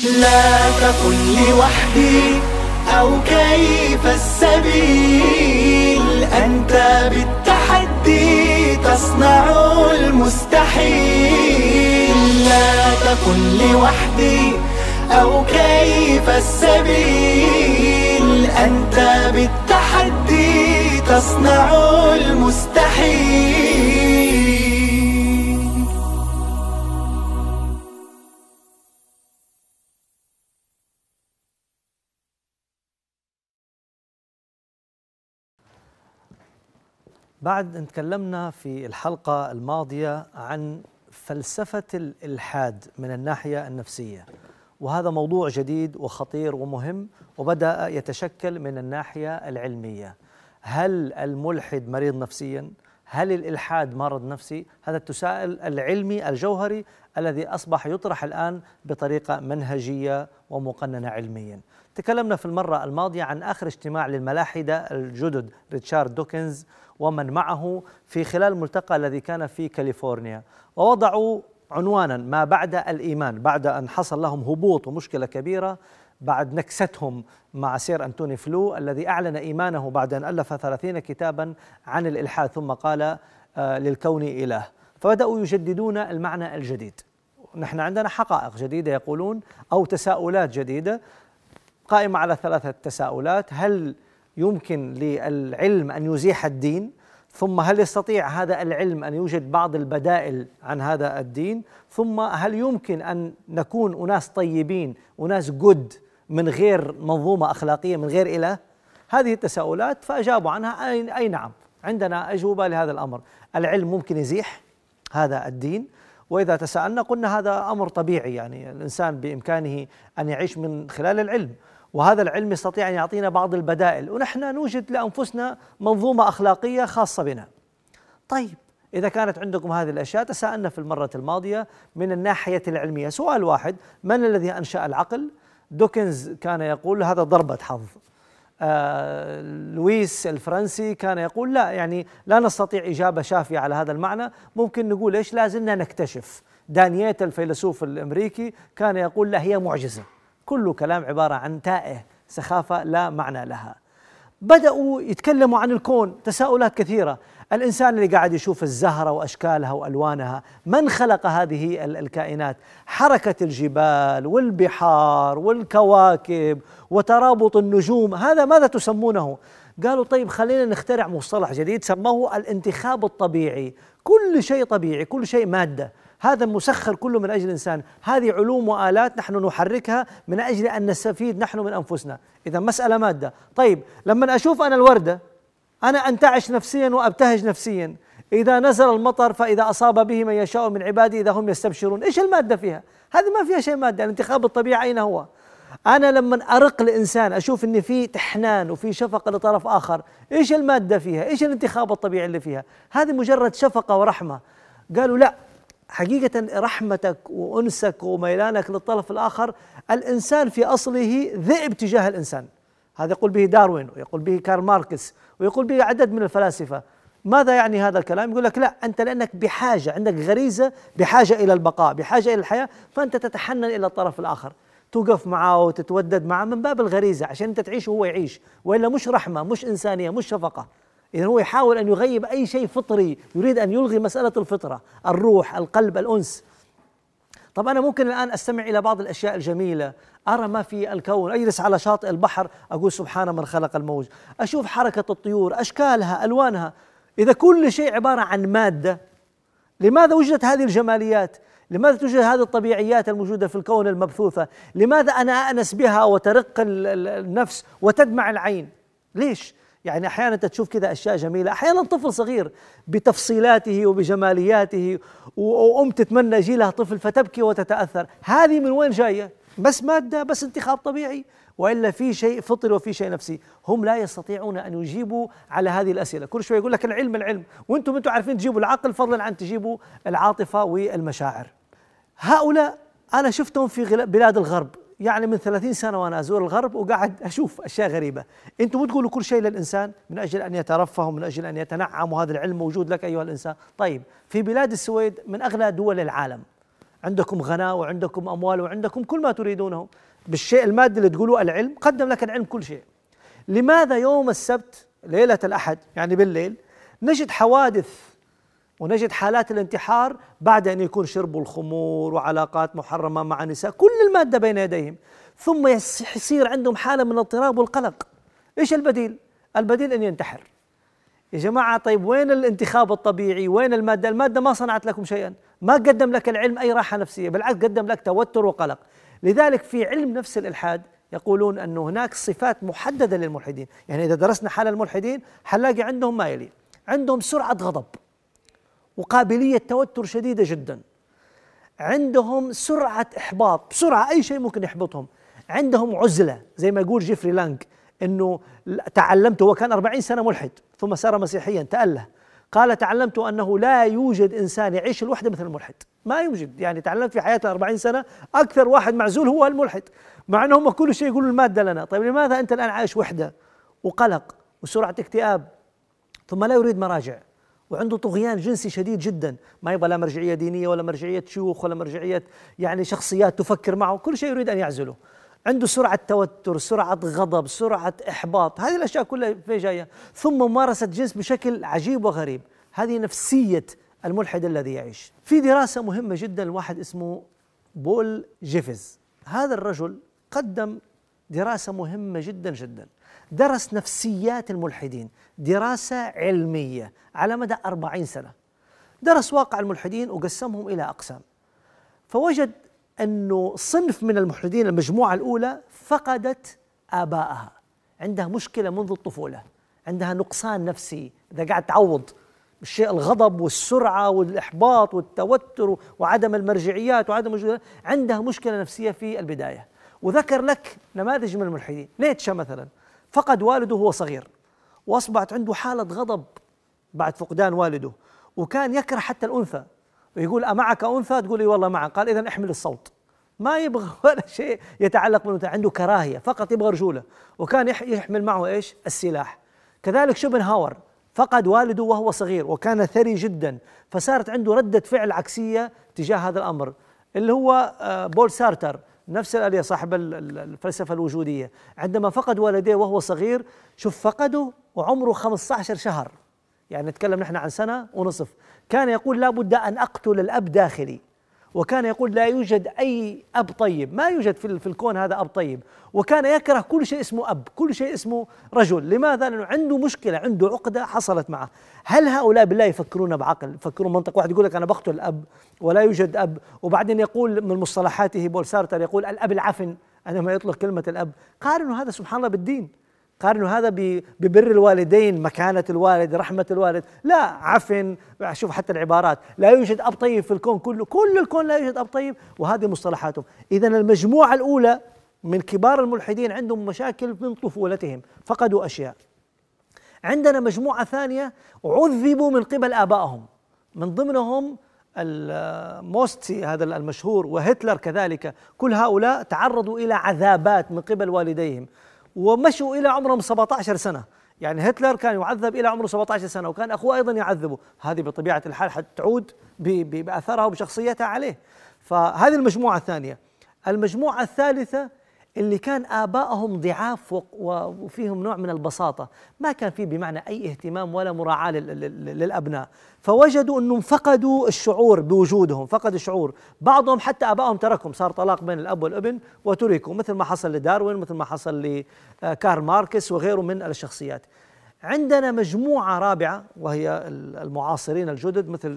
لا تقل لوحدي أو كيف السبيل، أنت بالتحدي تصنع المستحيل. لا تقل لوحدي أو كيف السبيل، أنت بالتحدي تصنع المستحيل. بعد أن تكلمنا في الحلقة الماضية عن فلسفة الإلحاد من الناحية النفسية، وهذا موضوع جديد وخطير ومهم وبدأ يتشكل من الناحية العلمية. هل الملحد مريض نفسيا؟ هل الإلحاد مرض نفسي؟ هذا التساؤل العلمي الجوهري الذي أصبح يطرح الآن بطريقة منهجية ومقننة علميا. تكلمنا في المرة الماضية عن آخر اجتماع للملاحدة الجدد ريتشارد دوكنز ومن معه في خلال الملتقى الذي كان في كاليفورنيا، ووضعوا عنوانا ما بعد الإيمان، بعد أن حصل لهم هبوط ومشكلة كبيرة بعد نكستهم مع سير أنتوني فلو الذي أعلن إيمانه بعد أن ألف 30 كتابا عن الإلحاد ثم قال للكون إله، فبدأوا يجددون المعنى الجديد. نحن عندنا حقائق جديدة يقولون أو تساؤلات جديدة قائمة على 3 تساؤلات: هل يمكن للعلم أن يزيح الدين؟ ثم هل يستطيع هذا العلم أن يوجد بعض البدائل عن هذا الدين؟ ثم هل يمكن أن نكون أناس طيبين أناس جود من غير منظومة أخلاقية من غير إله؟ هذه التساؤلات فأجابوا عنها أي نعم، عندنا أجوبة لهذا الأمر. العلم ممكن يزيح هذا الدين، وإذا تساءلنا قلنا هذا أمر طبيعي، يعني الإنسان بإمكانه أن يعيش من خلال العلم، وهذا العلم يستطيع أن يعطينا بعض البدائل، ونحن نوجد لأنفسنا منظومة أخلاقية خاصة بنا. طيب إذا كانت عندكم هذه الأشياء، تساءلنا في المرة الماضية من الناحية العلمية سؤال واحد: من الذي أنشأ العقل؟ دوكنز كان يقول هذا ضربة حظ. لويس الفرنسي كان يقول لا، يعني لا نستطيع إجابة شافية على هذا المعنى، ممكن نقول إيش؟ لازلنا نكتشف. دانييتا الفيلسوف الأمريكي كان يقول لا، هي معجزة. كل كلام عبارة عن تائه، سخافة لا معنى لها. بدأوا يتكلموا عن الكون، تساؤلات كثيرة. الإنسان اللي قاعد يشوف الزهرة وأشكالها وألوانها، من خلق هذه الكائنات؟ حركة الجبال والبحار والكواكب وترابط النجوم، هذا ماذا تسمونه؟ قالوا طيب خلينا نخترع مصطلح جديد سموه الانتخاب الطبيعي. كل شيء طبيعي، كل شيء مادة، هذا مسخر كله من أجل الإنسان. هذه علوم وآلات نحن نحركها من أجل أن نستفيد نحن من أنفسنا. إذا مسألة مادة. طيب لما أشوف أنا الوردة أنا أنتعش نفسيا وأبتهج نفسيا، إذا نزل المطر فإذا أصاب به من يشاء من عبادي إذا هم يستبشرون. إيش المادة فيها؟ هذه ما فيها شيء مادة. الانتخاب الطبيعي أين هو؟ أنا لما أرق الإنسان أشوف إن في تحنان وفي شفقة لطرف آخر، إيش المادة فيها؟ إيش الانتخاب الطبيعي اللي فيها؟ هذه مجرد شفقة ورحمة. قالوا لا، حقيقة رحمتك وأنسك وميلانك للطرف الآخر، الإنسان في أصله ذئب تجاه الإنسان. هذا يقول به داروين ويقول به كارل ماركس ويقول به عدد من الفلاسفة. ماذا يعني هذا الكلام؟ يقول لك لا، أنت لأنك بحاجة، عندك غريزة بحاجة إلى البقاء، بحاجة إلى الحياة، فأنت تتحنن إلى الطرف الآخر، توقف معه وتتودد معه من باب الغريزة عشان أنت تعيش وهو يعيش، وإلا مش رحمة، مش إنسانية، مش شفقة. إذن هو يحاول أن يغيب أي شيء فطري، يريد أن يلغي مسألة الفطرة، الروح، القلب، الأنس. طب أنا ممكن الآن أستمع إلى بعض الأشياء الجميلة، أرى ما في الكون، أجلس على شاطئ البحر أقول سبحان من خلق الموج، أشوف حركة الطيور، أشكالها، ألوانها. إذا كل شيء عبارة عن مادة، لماذا وجدت هذه الجماليات؟ لماذا توجد هذه الطبيعيات الموجودة في الكون المبثوثة؟ لماذا أنا أأنس بها وترق النفس وتدمع العين؟ ليش؟ يعني أحيانا تشوف كذا أشياء جميلة، أحيانا طفل صغير بتفصيلاته وبجمالياته وأم تتمنى يجي لها طفل فتبكي وتتأثر. هذه من وين جاية؟ بس مادة، بس انتخاب طبيعي، وإلا في شيء فطري وفي شيء نفسي؟ هم لا يستطيعون أن يجيبوا على هذه الأسئلة. كل شوي يقول لك العلم، وأنتم عارفين تجيبوا العقل فضلا عن تجيبوا العاطفة والمشاعر. هؤلاء أنا شفتهم في بلاد الغرب، يعني من 30 سنة وأنا أزور الغرب وقاعد أشوف أشياء غريبة. أنتم بتقولوا كل شيء للإنسان من أجل أن يترفه ومن أجل أن يتنعم، وهذا العلم موجود لك أيها الإنسان. طيب في بلاد السويد من أغنى دول العالم، عندكم غناء وعندكم أموال وعندكم كل ما تريدونه بالشيء المادي اللي تقولوا العلم، قدم لك العلم كل شيء. لماذا يوم السبت ليلة الأحد يعني بالليل نجد حوادث ونجد حالات الانتحار بعد أن يكون شربوا الخمور وعلاقات محرمة مع نساء، كل المادة بين يديهم، ثم يصير عندهم حالة من الاضطراب والقلق. إيش البديل؟ البديل أن ينتحر. يا جماعة طيب وين الانتخاب الطبيعي؟ وين المادة؟ المادة ما صنعت لكم شيئا، ما قدم لك العلم أي راحة نفسية، بالعكس قدم لك توتر وقلق. لذلك في علم نفس الإلحاد يقولون أن هناك صفات محددة للملحدين، يعني إذا درسنا حال الملحدين حنلاقي عندهم ما يلي: عندهم سرعة غضب وقابلية توتر شديدة جدا، عندهم سرعة إحباط، بسرعة أي شيء ممكن يحبطهم، عندهم عزلة زي ما يقول جيفري لانغ أنه تعلمت، هو كان 40 سنة ملحد ثم صار مسيحيا تأله، قال تعلمت أنه لا يوجد إنسان يعيش الوحدة مثل الملحد، ما يوجد، يعني تعلمت في حياتي 40 سنة أكثر واحد معزول هو الملحد، مع أنهم كل شيء يقولوا المادة لنا. طيب لماذا أنت الآن عايش وحدة وقلق وسرعة اكتئاب ثم لا يريد مراجع وعنده طغيان جنسي شديد جدا، ما يبغى لا مرجعية دينية ولا مرجعية شيوخ ولا مرجعية يعني شخصيات تفكر معه، كل شيء يريد أن يعزله، عنده سرعة توتر، سرعة غضب، سرعة إحباط، هذه الأشياء كلها في جاية، ثم ممارسة جنس بشكل عجيب وغريب. هذه نفسية الملحد الذي يعيش. في دراسة مهمة جدا لواحد اسمه بول جيفز، هذا الرجل قدم دراسة مهمة جدا جدا، درس نفسيات الملحدين دراسة علمية على مدى 40 سنة، درس واقع الملحدين وقسمهم إلى أقسام، فوجد أنه صنف من الملحدين المجموعة الأولى فقدت آبائها، عندها مشكلة منذ الطفولة، عندها نقصان نفسي، إذا قاعد تعوض الشيء الغضب والسرعة والإحباط والتوتر وعدم المرجعيات وعدم عندها مشكلة نفسية في البداية. وذكر لك نماذج من الملحدين، نيتشه مثلا فقد والده وهو صغير وأصبحت عنده حالة غضب بعد فقدان والده، وكان يكره حتى الأنثى، ويقول أمعك أنثى؟ تقول لي والله معك، قال إذن احمل الصوت، ما يبغى ولا شيء يتعلق بالأنثى، عنده كراهية فقط يبغى رجولة، وكان يحمل معه إيش؟ السلاح. كذلك شوبنهاور فقد والده وهو صغير وكان ثري جدا، فصارت عنده ردة فعل عكسية تجاه هذا الأمر، اللي هو بول سارتر نفس الآلية صاحب الفلسفة الوجودية، عندما فقد والديه وهو صغير، شوف فقده وعمره 15 شهر، يعني نتكلم نحن عن سنة ونصف، كان يقول لا بد أن أقتل الأب داخلي، وكان يقول لا يوجد أي أب طيب، ما يوجد في الكون هذا أب طيب، وكان يكره كل شيء اسمه أب، كل شيء اسمه رجل. لماذا؟ لأنه عنده مشكلة، عنده عقدة حصلت معه. هل هؤلاء بالله يفكرون بعقل؟ يفكرون منطق واحد يقول لك أنا بقتل الأب ولا يوجد أب، وبعدين يقول من مصطلحاته بول سارتر يقول الأب العفن عندما يطلق كلمة الأب. قارنوا هذا سبحان الله بالدين، قارنوا هذا ببر الوالدين، مكانة الوالد، رحمة الوالد، لا عفن، شوف حتى العبارات، لا يوجد أب طيب في الكون كله، كل الكون لا يوجد أب طيب، وهذه مصطلحاتهم. إذن المجموعة الأولى من كبار الملحدين عندهم مشاكل من طفولتهم، فقدوا أشياء. عندنا مجموعة ثانية عذبوا من قبل آبائهم، من ضمنهم الموستي هذا المشهور وهتلر كذلك، كل هؤلاء تعرضوا إلى عذابات من قبل والديهم ومشوا إلى عمرهم 17 سنة، يعني هتلر كان يعذب إلى عمره 17 سنة وكان أخوه أيضا يعذبه، هذه بطبيعة الحال حتعود بأثرها وبشخصيتها عليه. فهذه المجموعة الثانية. المجموعة الثالثة اللي كان آبائهم ضعاف وفيهم نوع من البساطة، ما كان فيه بمعنى أي اهتمام ولا مراعاة للأبناء، فوجدوا أنهم فقدوا الشعور بوجودهم، فقدوا الشعور، بعضهم حتى آبائهم تركهم، صار طلاق بين الأب والابن وتركوا، مثل ما حصل لداروين، مثل ما حصل لكارل ماركس وغيره من الشخصيات. عندنا مجموعة رابعة وهي المعاصرين الجدد مثل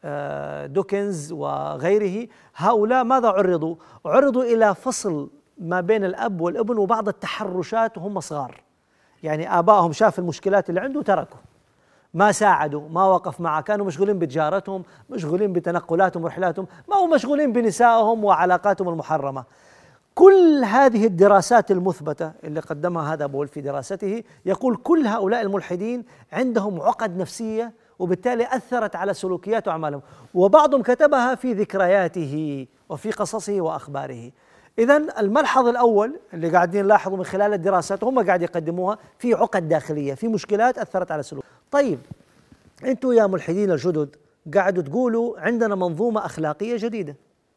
دوكنز وغيره، هؤلاء ماذا عرضوا؟ عرضوا إلى فصل ما بين الأب والابن وبعض التحرشات وهم صغار، يعني آبائهم شاف المشكلات اللي عنده تركوا، ما ساعدوا، ما وقف معه، كانوا مشغولين بتجارتهم، مشغولين بتنقلاتهم ورحلاتهم، ما هم مشغولين بنسائهم وعلاقاتهم المحرمة. كل هذه الدراسات المثبتة اللي قدمها هذا بول في دراسته يقول كل هؤلاء الملحدين عندهم عقد نفسية، وبالتالي أثرت على سلوكيات وأعمالهم، وبعضهم كتبها في ذكرياته وفي قصصه وأخباره. إذن الملحظ الأول اللي قاعدين نلاحظه من خلال الدراسات هم قاعد يقدموها في عقد داخلية، في مشكلات أثرت على السلوك. طيب أنتوا يا ملحدين الجدد قاعدوا تقولوا عندنا منظومة أخلاقية جديدة،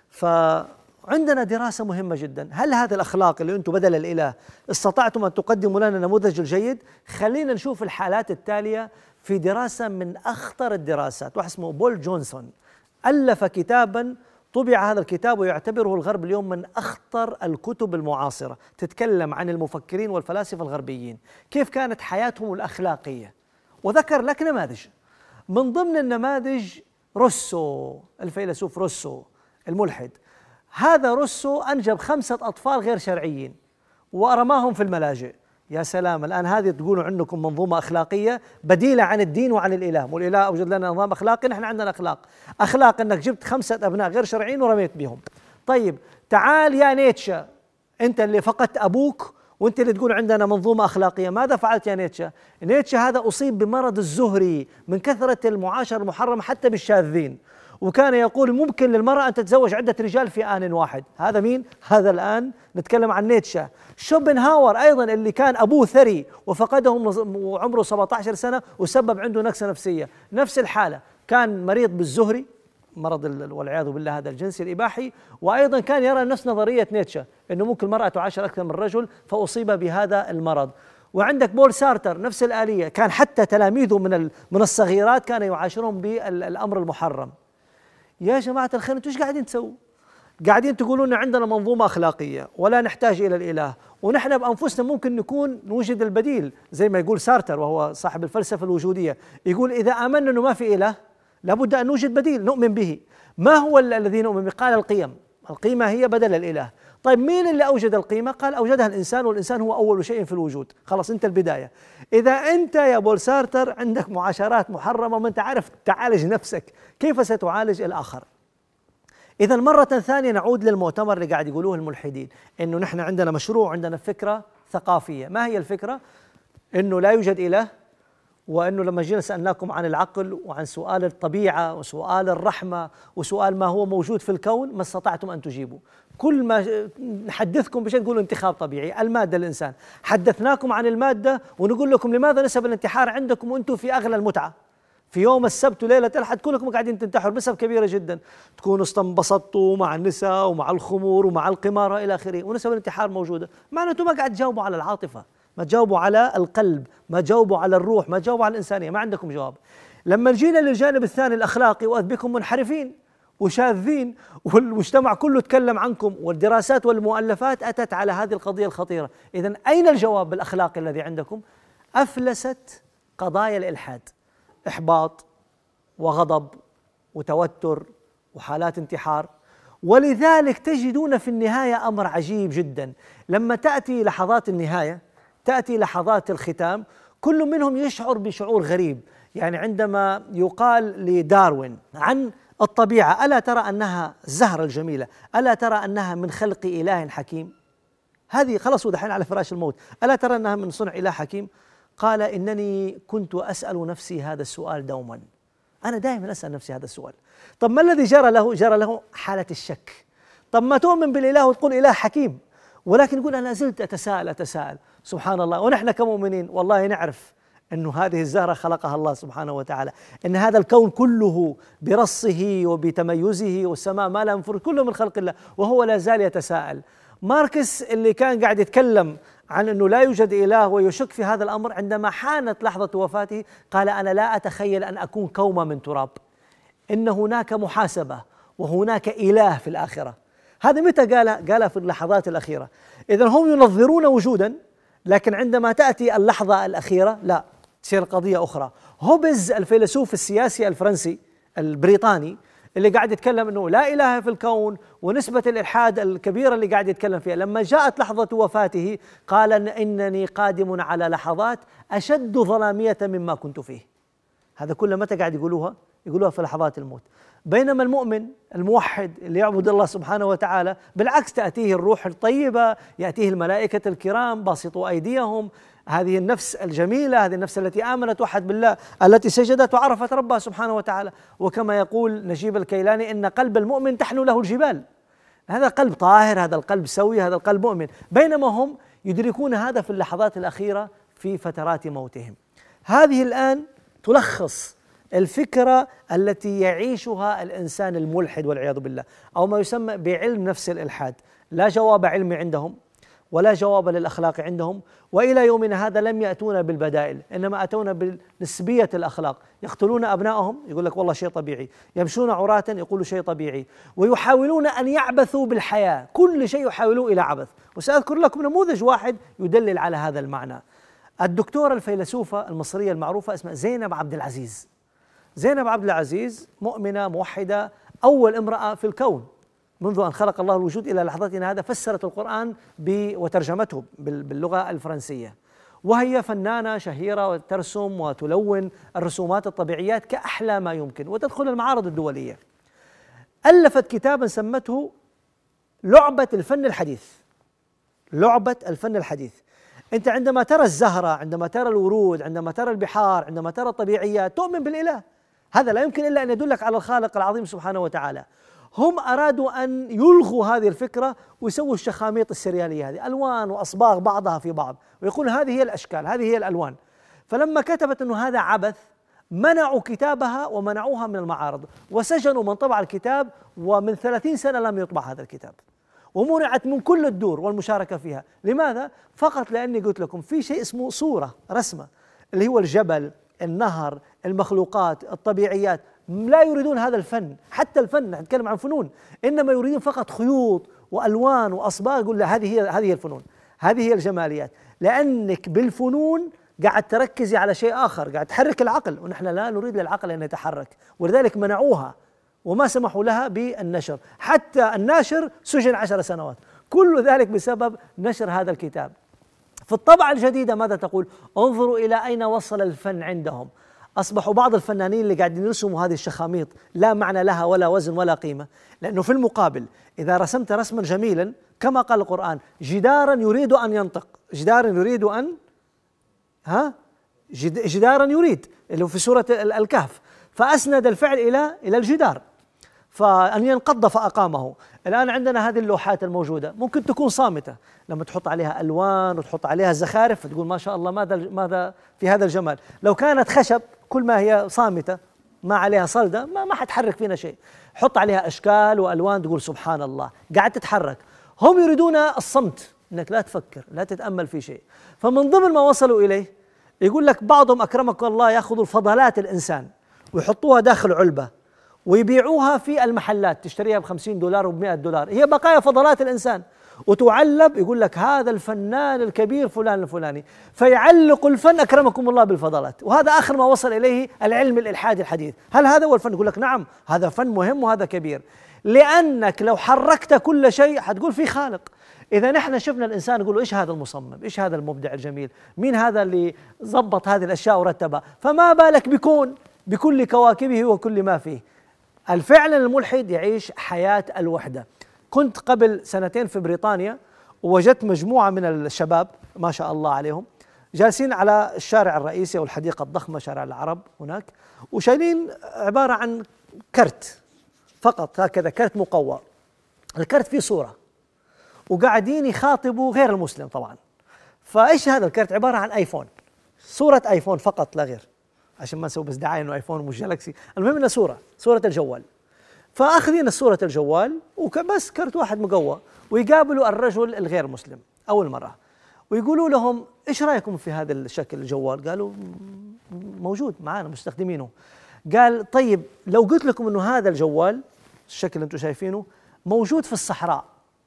فعندنا دراسة مهمة جدا، هل هذه الأخلاق اللي أنتم بدل الإله استطعتم أن تقدموا لنا نموذج الجيد؟ خلينا نشوف الحالات التالية في دراسة من أخطر الدراسات. واحد اسمه بول جونسون ألف كتابا، طبع هذا الكتاب ويعتبره الغرب اليوم من أخطر الكتب المعاصرة، تتكلم عن المفكرين والفلاسفة الغربيين كيف كانت حياتهم الأخلاقية، وذكر لك نماذج. من ضمن النماذج روسو، الفيلسوف روسو الملحد. هذا روسو أنجب 5 أطفال غير شرعيين ورماهم في الملاجئ. يا سلام، الآن هذه تقولوا عندكم منظومة أخلاقية بديلة عن الدين وعن الإله، والإله أوجد لنا نظام أخلاقي، نحن عندنا أخلاق أنك جبت 5 أبناء غير شرعيين ورميت بهم. طيب تعال يا نيتشه، أنت اللي فقدت أبوك وأنت اللي تقول عندنا منظومة أخلاقية، ماذا فعلت يا نيتشه؟ نيتشه هذا أصيب بمرض الزهري من كثرة المعاشرة المحرمة حتى بالشاذين، وكان يقول ممكن للمرأة أن تتزوج عدة رجال في آن واحد. هذا مين؟ هذا الآن نتكلم عن نيتشه. شوبنهاور أيضا اللي كان أبوه ثري وفقده وعمره 17 سنة وسبب عنده نكسة نفسية، نفس الحالة، كان مريض بالزهري، مرض والعياذ بالله هذا الجنسي الإباحي، وأيضا كان يرى نفس نظرية نيتشه أنه ممكن المرأة تعاشر أكثر من رجل، فأصيب بهذا المرض. وعندك بول سارتر نفس الآلية، كان حتى تلاميذه من الصغيرات كان يعاشرهم بالأمر المحرم. يا جماعة الخير، انتوا ايش قاعدين تسووا؟ قاعدين تقولون عندنا منظومة أخلاقية ولا نحتاج إلى الإله، ونحن بأنفسنا ممكن نوجد البديل، زي ما يقول سارتر وهو صاحب الفلسفة الوجودية، يقول إذا آمنا أنه ما في إله لابد أن نوجد بديل نؤمن به. ما هو الذي نؤمن به؟ قال القيم، القيمة هي بدل الإله. طيب مين اللي أوجد القيمة؟ قال أوجدها الإنسان، والإنسان هو أول شيء في الوجود. خلاص أنت البداية. إذا أنت يا بول سارتر عندك معاشرات محرمة وما أنت عارف تعالج نفسك، كيف ستعالج الآخر؟ إذا مرة ثانية نعود للمؤتمر اللي قاعد يقولوه الملحدين، إنه نحن عندنا مشروع، عندنا فكرة ثقافية. ما هي الفكرة؟ إنه لا يوجد إله، وأنه لما جينا سألناكم عن العقل وعن سؤال الطبيعة وسؤال الرحمة وسؤال ما هو موجود في الكون ما استطعتم أن تجيبوا. كل ما نحدثكم بشيء تقولوا انتخاب طبيعي، المادة الإنسان. حدثناكم عن المادة ونقول لكم لماذا نسب الانتحار عندكم وأنتم في أغلى المتعة؟ في يوم السبت وليلة الأحد كلكم قاعدين تنتحروا بنسب كبيرة جدا، تكونوا استنبسطوا مع النساء ومع الخمور ومع القمار إلى آخره، ونسب الانتحار موجودة. معناته ما قاعد تجاوبوا على العاطفة، ما تجاوبوا على القلب، ما تجاوبوا على الروح، ما تجاوبوا على الإنسانية، ما عندكم جواب. لما جينا للجانب الثاني الأخلاقي وإذ بكم منحرفين وشاذين، والمجتمع كله تكلم عنكم، والدراسات والمؤلفات أتت على هذه القضية الخطيرة. إذن أين الجواب الأخلاقي الذي عندكم؟ أفلست قضايا الإلحاد، إحباط وغضب وتوتر وحالات انتحار. ولذلك تجدون في النهاية أمر عجيب جدا، لما تأتي لحظات النهاية، تأتي لحظات الختام، كل منهم يشعر بشعور غريب. يعني عندما يقال لداروين عن الطبيعة ألا ترى أنها الزهرة الجميلة، ألا ترى أنها من خلق إله حكيم؟ هذه خلص ودحين على فراش الموت، ألا ترى أنها من صنع إله حكيم؟ قال إنني كنت أسأل نفسي هذا السؤال دوما، أنا دائما أسأل نفسي هذا السؤال. طب ما الذي جرى له؟ جرى له حالة الشك. طب ما تؤمن بالإله وتقول إله حكيم، ولكن يقول أنا زلت أتساءل. سبحان الله. ونحن كمؤمنين والله نعرف أنه هذه الزهرة خلقها الله سبحانه وتعالى، أن هذا الكون كله برصه وبتميزه والسماء ما لا ينفر كله من خلق الله، وهو لا زال يتساءل. ماركس اللي كان قاعد يتكلم عن أنه لا يوجد إله ويشك في هذا الأمر، عندما حانت لحظة وفاته قال أنا لا أتخيل أن أكون كومة من تراب، إن هناك محاسبة وهناك إله في الآخرة. هذا متى قال في اللحظات الأخيرة. إذن هم ينظرون وجودا، لكن عندما تأتي اللحظة الأخيرة لا، تصير القضية أخرى. هوبز الفيلسوف السياسي الفرنسي البريطاني اللي قاعد يتكلم أنه لا إله في الكون ونسبة الإلحاد الكبيرة اللي قاعد يتكلم فيها، لما جاءت لحظة وفاته قال إنني قادم على لحظات أشد ظلامية مما كنت فيه. هذا كله متى قاعد يقولوها في لحظات الموت. بينما المؤمن الموحد اللي يعبد الله سبحانه وتعالى بالعكس تأتيه الروح الطيبة، يأتيه الملائكة الكرام باسطوا أيديهم، هذه النفس الجميلة، هذه النفس التي آمنت وحد بالله، التي سجدت وعرفت ربها سبحانه وتعالى. وكما يقول نجيب الكيلاني إن قلب المؤمن تحنو له الجبال. هذا قلب طاهر، هذا القلب سوي، هذا القلب مؤمن. بينما هم يدركون هذا في اللحظات الأخيرة في فترات موتهم. هذه الآن تلخص الفكرة التي يعيشها الإنسان الملحد والعياذ بالله، أو ما يسمى بعلم نفس الإلحاد. لا جواب علمي عندهم، ولا جواب للأخلاق عندهم، وإلى يومنا هذا لم يأتونا بالبدائل، إنما أتونا بنسبية الأخلاق. يقتلون أبنائهم يقول لك والله شيء طبيعي، يمشون عراة يقولوا شيء طبيعي، ويحاولون أن يعبثوا بالحياة، كل شيء يحاولون إلى عبث. وسأذكر لكم نموذج واحد يدلل على هذا المعنى. الدكتورة الفيلسوفة المصرية المعروفة اسمها زينب عبد العزيز. زينب عبد العزيز مؤمنة موحدة، أول امرأة في الكون منذ أن خلق الله الوجود إلى لحظتنا هذا فسرت القرآن وترجمته باللغة الفرنسية، وهي فنانة شهيرة وترسم وتلون الرسومات الطبيعيات كأحلى ما يمكن وتدخل المعارض الدولية. ألفت كتابا سمته لعبة الفن الحديث. لعبة الفن الحديث. أنت عندما ترى الزهرة، عندما ترى الورود، عندما ترى البحار، عندما ترى الطبيعيات تؤمن بالإله. هذا لا يمكن إلا أن يدلك على الخالق العظيم سبحانه وتعالى. هم أرادوا أن يلغوا هذه الفكرة ويسووا الشخاميط السريالية هذه، ألوان وأصباغ بعضها في بعض، ويقول هذه هي الأشكال، هذه هي الألوان. فلما كتبت أنه هذا عبث منعوا كتابها ومنعوها من المعارض، وسجنوا من طبع الكتاب، ومن 30 سنة لم يطبع هذا الكتاب، ومنعت من كل الدور والمشاركة فيها. لماذا؟ فقط لأني قلت لكم في شيء اسمه صورة رسمة، اللي هو الجبل، النهر، المخلوقات، الطبيعيات. لا يريدون هذا الفن، حتى الفن نتكلم عن فنون، إنما يريدون فقط خيوط وألوان وأصباغ. يقول لا، هذه هي الفنون، هذه هي الجماليات، لأنك بالفنون قاعد تركزي على شيء آخر، قاعد تحرك العقل، ونحن لا نريد للعقل أن يتحرك، ولذلك منعوها وما سمحوا لها بالنشر. حتى الناشر سجن 10 سنوات، كل ذلك بسبب نشر هذا الكتاب. في الطبعة الجديدة ماذا تقول؟ انظروا إلى أين وصل الفن عندهم. أصبحوا بعض الفنانين اللي قاعدين يرسموا هذه الشخاميط لا معنى لها ولا وزن ولا قيمة، لأنه في المقابل إذا رسمت رسما جميلا كما قال القرآن جدارا يريد أن ينطق، جدارا يريد أن جدارا يريد، اللي هو في سورة الكهف، فأسند الفعل إلى الجدار، فأن ينقض فأقامه. الآن عندنا هذه اللوحات الموجودة ممكن تكون صامتة، لما تحط عليها ألوان وتحط عليها زخارف تقول ما شاء الله ماذا في هذا الجمال. لو كانت خشب كل ما هي صامتة ما عليها صلدة ما حتحرك فينا شيء. حط عليها أشكال وألوان تقول سبحان الله قاعد تتحرك. هم يريدون الصمت، أنك لا تفكر لا تتأمل في شيء. فمن ضمن ما وصلوا إليه يقول لك بعضهم أكرمك الله يأخذوا فضلات الإنسان ويحطوها داخل علبة ويبيعوها في المحلات، تشتريها $50 و$100، هي بقايا فضلات الإنسان، وتعلب. يقول لك هذا الفنان الكبير فلان الفلاني، فيعلق الفن أكرمكم الله بالفضلات. وهذا آخر ما وصل إليه العلم الإلحادي الحديث. هل هذا هو الفن؟ يقول لك نعم هذا فن مهم وهذا كبير، لأنك لو حركت كل شيء حتقول في خالق. إذا نحن شفنا الإنسان نقول إيش هذا المصمم، إيش هذا المبدع الجميل، مين هذا اللي ضبط هذه الأشياء ورتبها، فما بالك بكون بكل كواكبه وكل ما فيه. الفعل الملحد يعيش حياة الوحدة. كنت قبل 2 في بريطانيا ووجدت مجموعة من الشباب ما شاء الله عليهم جالسين على الشارع الرئيسي أو الحديقة الضخمة شارع العرب هناك، وشايلين عبارة عن كرت فقط هكذا، كرت مقوى، الكرت فيه صورة، وقاعدين يخاطبوا غير المسلم طبعا. فإيش هذا الكرت؟ عبارة عن آيفون، صورة آيفون فقط لا غير، عشان ما نسوي بس دعاية انه ايفون مش جالكسي، المهم انه صورة الجوال. فاخذين صورة الجوال وبس كرت واحد مقوى، ويقابلوا الرجل الغير مسلم او المرأة ويقولوا لهم ايش رايكم في هذا الشكل الجوال؟ قالوا موجود معانا مستخدمينه. قال طيب لو قلت لكم انه هذا الجوال الشكل اللي انتم شايفينه موجود في الصحراء،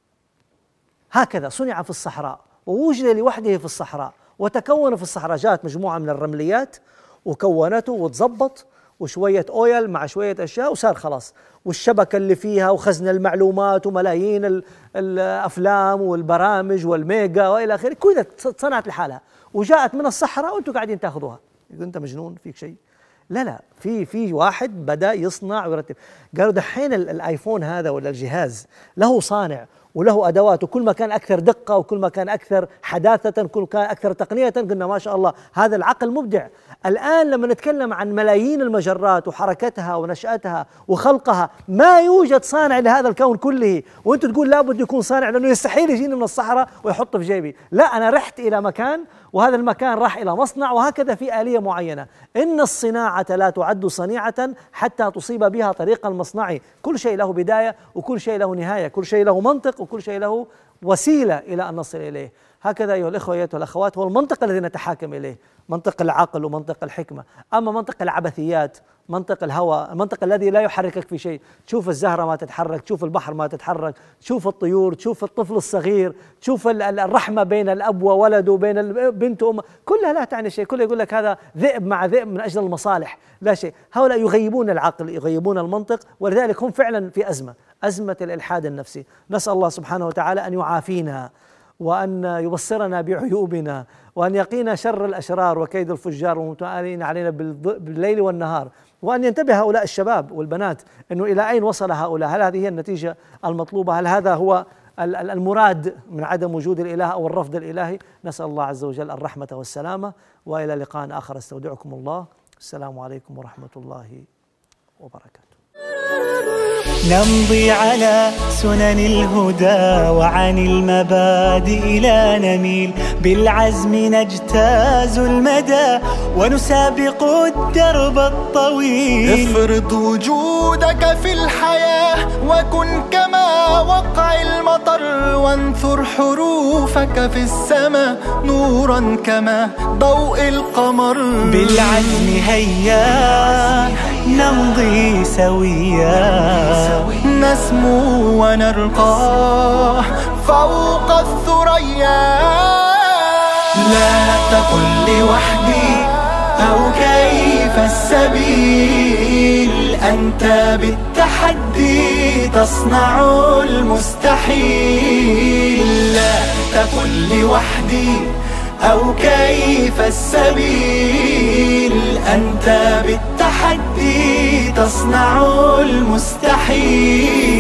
هكذا صنع في الصحراء ووجد لوحده في الصحراء وتكون في الصحراء، جاءت مجموعة من الرمليات وكونته وتظبط وشوية أويل مع شوية أشياء وصار خلاص، والشبكة اللي فيها وخزن المعلومات وملايين الأفلام والبرامج والميجا وإلى آخره كلها صنعت لحالها وجاءت من الصحراء وأنتم قاعدين تأخذوها. يقول أنت مجنون فيك شيء؟ لا في واحد بدأ يصنع ويرتب. قالوا دحين الآيفون هذا ولا الجهاز له صانع وله أدوات، وكل ما كان أكثر دقة وكل ما كان أكثر حداثة كل ما كان أكثر تقنية قلنا ما شاء الله هذا العقل مبدع. الآن لما نتكلم عن ملايين المجرات وحركتها ونشأتها وخلقها ما يوجد صانع لهذا الكون كله، وأنت تقول لابد يكون صانع لأنه يستحيل يجيني من الصحراء ويحطه في جيبي. لا، أنا رحت إلى مكان وهذا المكان راح إلى مصنع، وهكذا في آلية معينة. إن الصناعة لا تعد صنيعة حتى تصيب بها طريق المصنعي. كل شيء له بداية وكل شيء له نهاية، كل شيء له منطق وكل شيء له وسيلة إلى أن نصل إليه. هكذا أيها الإخوة أيها الأخوات هو المنطق الذي نتحاكم إليه، منطق العقل ومنطق الحكمة. أما منطق العبثيات، منطق الهوى، المنطق الذي لا يحركك في شيء، تشوف الزهرة ما تتحرك، تشوف البحر ما تتحرك، تشوف الطيور، تشوف الطفل الصغير، تشوف الرحمة بين الأب وولده وبين البنت وأمه، كلها لا تعني شيء، كلها يقول لك هذا ذئب مع ذئب من أجل المصالح، لا شيء. هؤلاء يغيبون العقل، يغيبون المنطق، ولذلك هم فعلا في أزمة الإلحاد النفسي. نسأل الله سبحانه وتعالى أن يعافينا وأن يبصرنا بعيوبنا وأن يقينا شر الأشرار وكيد الفجار والمتآلين علينا بالليل والنهار، وأن ينتبه هؤلاء الشباب والبنات أنه إلى أين وصل هؤلاء، هل هذه هي النتيجة المطلوبة، هل هذا هو المراد من عدم وجود الإله أو الرفض الإلهي. نسأل الله عز وجل الرحمة والسلامة، وإلى لقاء آخر استودعكم الله. السلام عليكم ورحمة الله وبركاته. نمضي على سنن الهدى وعن المبادئ لا نميل، بالعزم نجتاز المدى ونسابق الدرب الطويل. افرض وجودك في الحياة وكن كما وقع المطر، وانثر حروفك في السماء نورا كما ضوء القمر. بالعزم هيا نمضي سويا، نسمو ونرقى فوق الثريا. لا تقل لوحدي أو كيف السبيل، أنت بالتحدي تصنع المستحيل. لا تقل لوحدي أو كيف السبيل، أنت بالتحدي تصنع المستحيل.